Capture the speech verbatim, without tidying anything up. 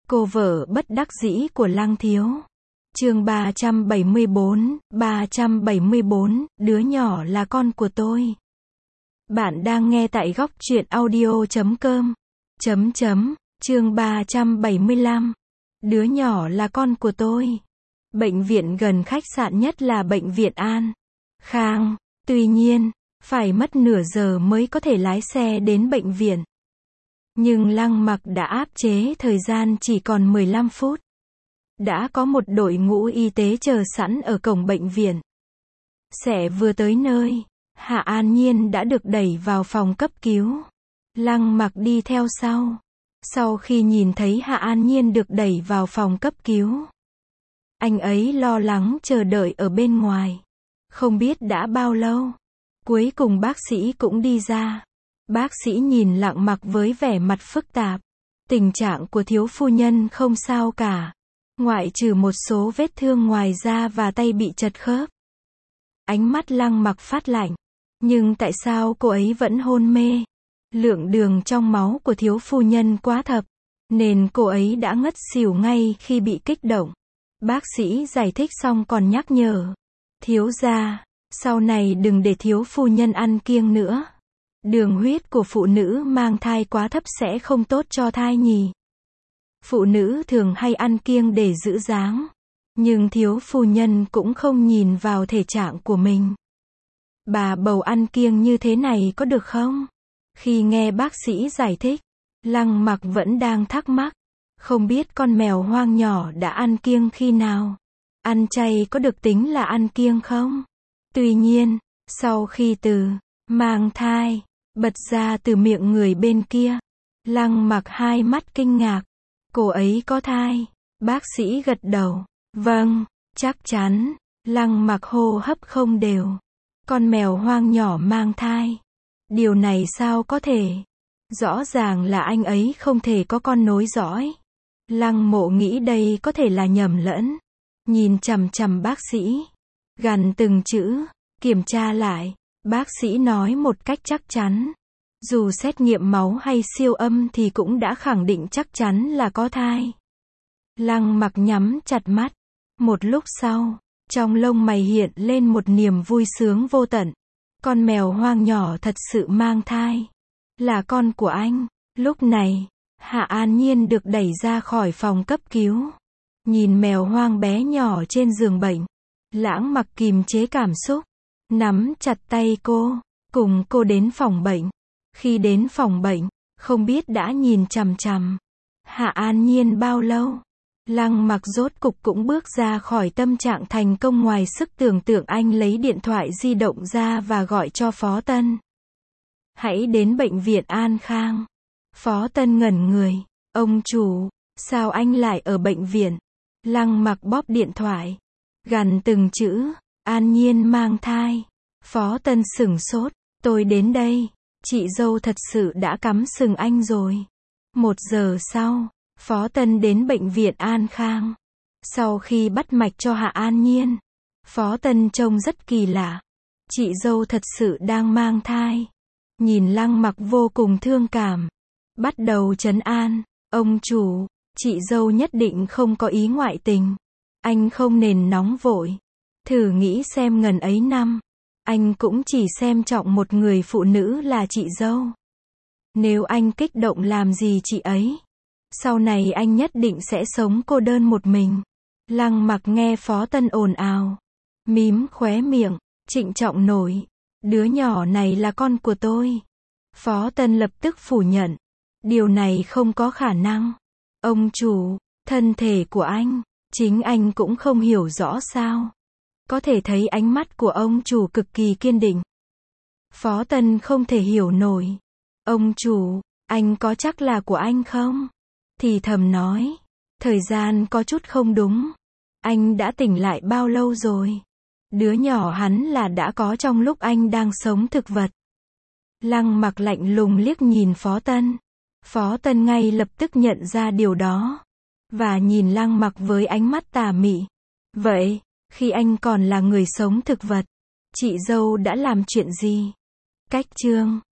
Cô vợ bất đắc dĩ của Lăng Thiếu. Chương ba trăm bảy mươi bốn, ba trăm bảy mươi bốn, đứa nhỏ là con của tôi. Bạn đang nghe tại góc truyện audio chấm com. Chấm chấm, chương ba trăm bảy mươi lăm. Đứa nhỏ là con của tôi. Bệnh viện gần khách sạn nhất là bệnh viện An Khang. Tuy nhiên, phải mất nửa giờ mới có thể lái xe đến bệnh viện. Nhưng Lăng Mặc đã áp chế thời gian chỉ còn mười lăm phút. Đã có một đội ngũ y tế chờ sẵn ở cổng bệnh viện. Sẽ vừa tới nơi, Hạ An Nhiên đã được đẩy vào phòng cấp cứu. Lăng Mặc đi theo sau. Sau khi nhìn thấy Hạ An Nhiên được đẩy vào phòng cấp cứu, anh ấy lo lắng chờ đợi ở bên ngoài. Không biết đã bao lâu. Cuối cùng bác sĩ cũng đi ra. Bác sĩ nhìn Lăng Mặc với vẻ mặt phức tạp. Tình trạng của thiếu phu nhân không sao cả. Ngoại trừ một số vết thương ngoài da và tay bị chật khớp. Ánh mắt Lăng Mặc phát lạnh. Nhưng tại sao cô ấy vẫn hôn mê? Lượng đường trong máu của thiếu phu nhân quá thấp, nên cô ấy đã ngất xỉu ngay khi bị kích động. Bác sĩ giải thích xong còn nhắc nhở. Thiếu gia, sau này đừng để thiếu phu nhân ăn kiêng nữa. Đường huyết của phụ nữ mang thai quá thấp sẽ không tốt cho thai nhi. Phụ nữ thường hay ăn kiêng để giữ dáng. Nhưng thiếu phu nhân cũng không nhìn vào thể trạng của mình. Bà bầu ăn kiêng như thế này có được không? Khi nghe bác sĩ giải thích, Lăng Mặc vẫn đang thắc mắc. Không biết con mèo hoang nhỏ đã ăn kiêng khi nào? Ăn chay có được tính là ăn kiêng không? Tuy nhiên, sau khi từ mang thai bật ra từ miệng người bên kia, Lăng Mặc hai mắt kinh ngạc. Cô ấy có thai. Bác sĩ gật đầu. Vâng, chắc chắn. Lăng Mặc hô hấp không đều. Con mèo hoang nhỏ mang thai. Điều này sao có thể? Rõ ràng là anh ấy không thể có con nối dõi. Lăng Mộ nghĩ đây có thể là nhầm lẫn. Nhìn chằm chằm bác sĩ. Gằn từng chữ. Kiểm tra lại. Bác sĩ nói một cách chắc chắn. Dù xét nghiệm máu hay siêu âm thì cũng đã khẳng định chắc chắn là có thai. Lăng Mặc nhắm chặt mắt. Một lúc sau, trong lông mày hiện lên một niềm vui sướng vô tận. Con mèo hoang nhỏ thật sự mang thai. Là con của anh. Lúc này, Hạ An Nhiên được đẩy ra khỏi phòng cấp cứu. Nhìn mèo hoang bé nhỏ trên giường bệnh. Lăng Mặc kìm chế cảm xúc. Nắm chặt tay cô. Cùng cô đến phòng bệnh. Khi đến phòng bệnh, không biết đã nhìn chằm chằm Hạ An Nhiên bao lâu. Lăng Mặc rốt cục cũng bước ra khỏi tâm trạng thành công ngoài sức tưởng tượng. Anh lấy điện thoại di động ra và gọi cho Phó Tân. Hãy đến bệnh viện An Khang. Phó Tân ngẩn người. Ông chủ, sao anh lại ở bệnh viện? Lăng Mặc bóp điện thoại. Gằn từng chữ. An Nhiên mang thai. Phó Tân sửng sốt. Tôi đến đây. Chị dâu thật sự đã cắm sừng anh rồi. Một giờ sau, Phó Tân đến bệnh viện An Khang. Sau khi bắt mạch cho Hạ An Nhiên, Phó Tân trông rất kỳ lạ. Chị dâu thật sự đang mang thai. Nhìn Lăng Mặc vô cùng thương cảm. Bắt đầu trấn an. Ông chủ, chị dâu nhất định không có ý ngoại tình. Anh không nên nóng vội. Thử nghĩ xem ngần ấy năm. Anh cũng chỉ xem trọng một người phụ nữ là chị dâu. Nếu anh kích động làm gì chị ấy, sau này anh nhất định sẽ sống cô đơn một mình. Lăng Mặc nghe Phó Tân ồn ào, mím khóe miệng, trịnh trọng nổi. Đứa nhỏ này là con của tôi. Phó Tân lập tức phủ nhận. Điều này không có khả năng. Ông chủ, thân thể của anh, chính anh cũng không hiểu rõ sao. Có thể thấy ánh mắt của ông chủ cực kỳ kiên định. Phó Tân không thể hiểu nổi. Ông chủ, anh có chắc là của anh không? Thì thầm nói. Thời gian có chút không đúng. Anh đã tỉnh lại bao lâu rồi? Đứa nhỏ hắn là đã có trong lúc anh đang sống thực vật. Lăng Mặc lạnh lùng liếc nhìn Phó Tân. Phó Tân ngay lập tức nhận ra điều đó. Và nhìn Lăng Mặc với ánh mắt tà mị. Vậy, khi anh còn là người sống thực vật, chị dâu đã làm chuyện gì? Cách chương